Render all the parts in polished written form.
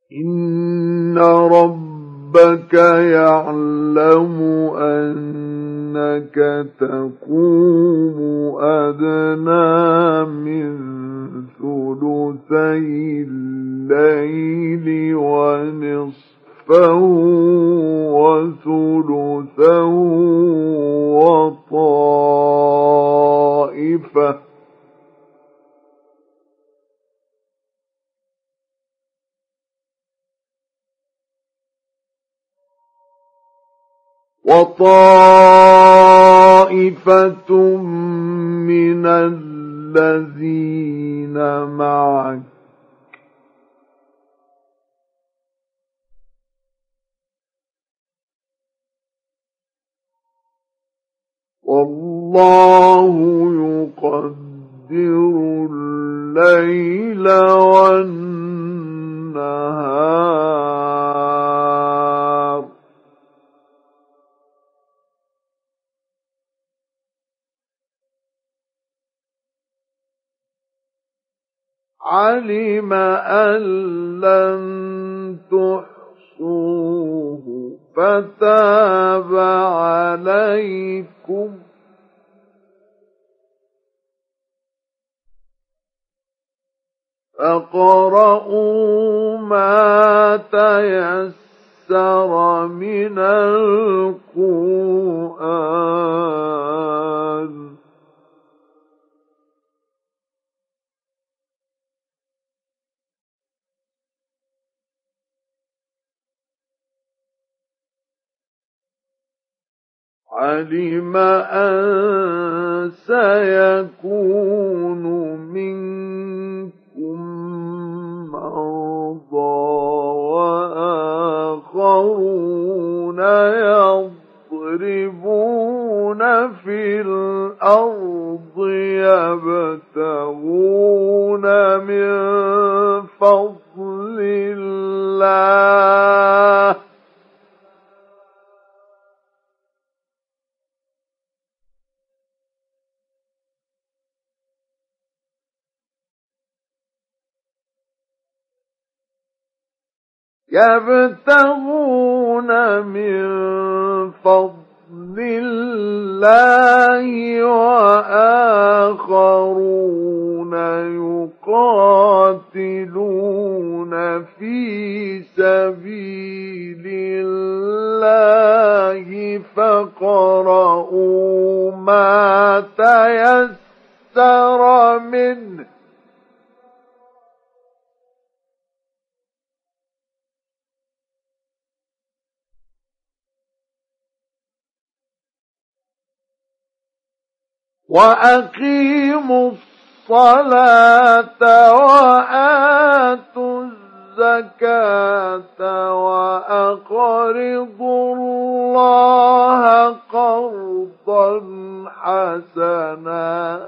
إن ربك يعلم أنك تقوم أدنى من ثلثي الليل ونصفه وثلثه وطائفة من الذين معك والله يقدر الليل والنهار علم أن لن تحصوه فتاب عليكم فاقرؤوا ما تيسر من القرآن علم أن سيكون منكم مرضى وآخرون يضربون في الأرض يبتغون من فضل الله وآخرون يقاتلون في سبيل الله فاقرؤوا ما تيسر منه وأقيموا الصلاة وآتوا الزكاة وأقرضوا الله قرضا حسنا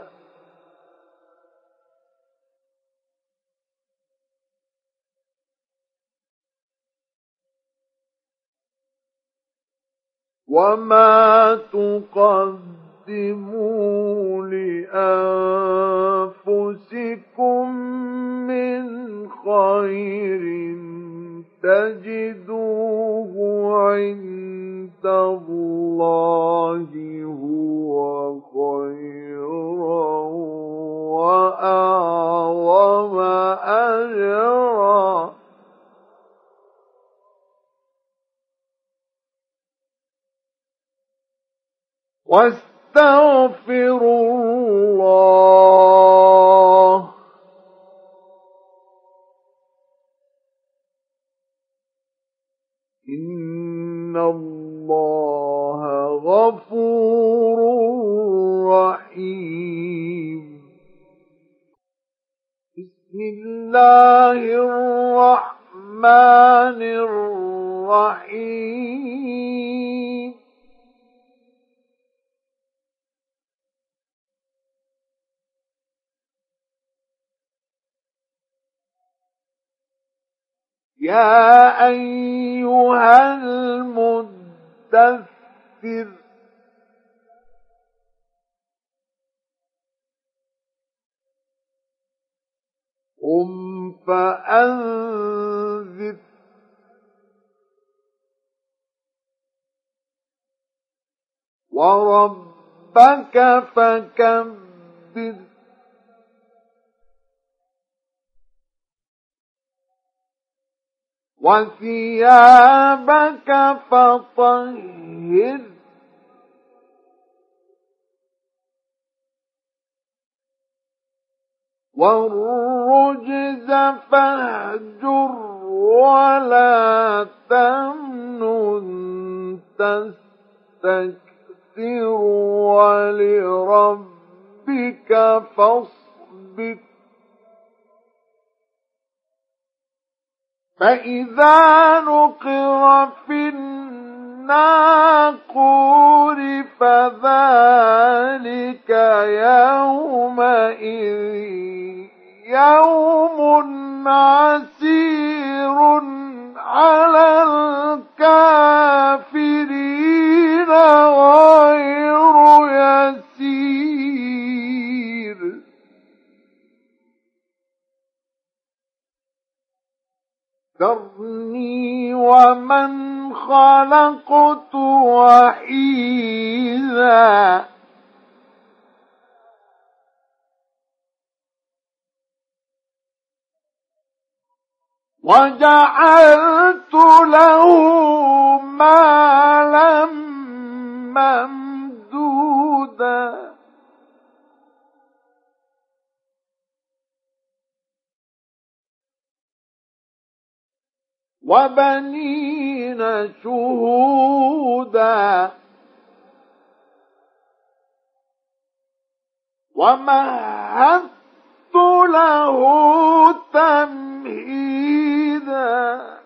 وما تقدموا لأنفسكم من خير تجدوه عند الله هو خيرا وأعظم أجرا واستغفروا الله إن الله غفور رحيم بسم الله الرحمن الرحيم يا أيها المدثر قم فأنذر وربك فكبر وثيابك فطهر والرجز فاهجر ولا تمنن تستكثر ولربك فاصبر فإذا نقر في الناقور فذلك يومئذ يوم عسير على الكافرين غير يسير ذرني ومن خلقت وحيدا وجعلت له مالا ممدودا وبنين شهودا ومهدت له تمهيدا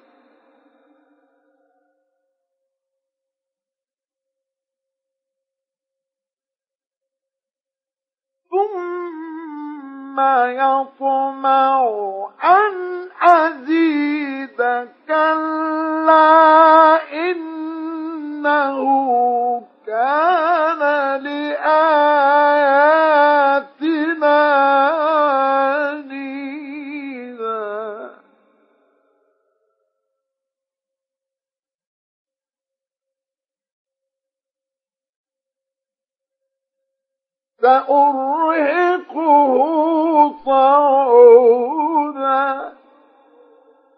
ثم يطمع أن أزيد كلا إنه كان لآياتنا عنيدا سأرهقه صعودا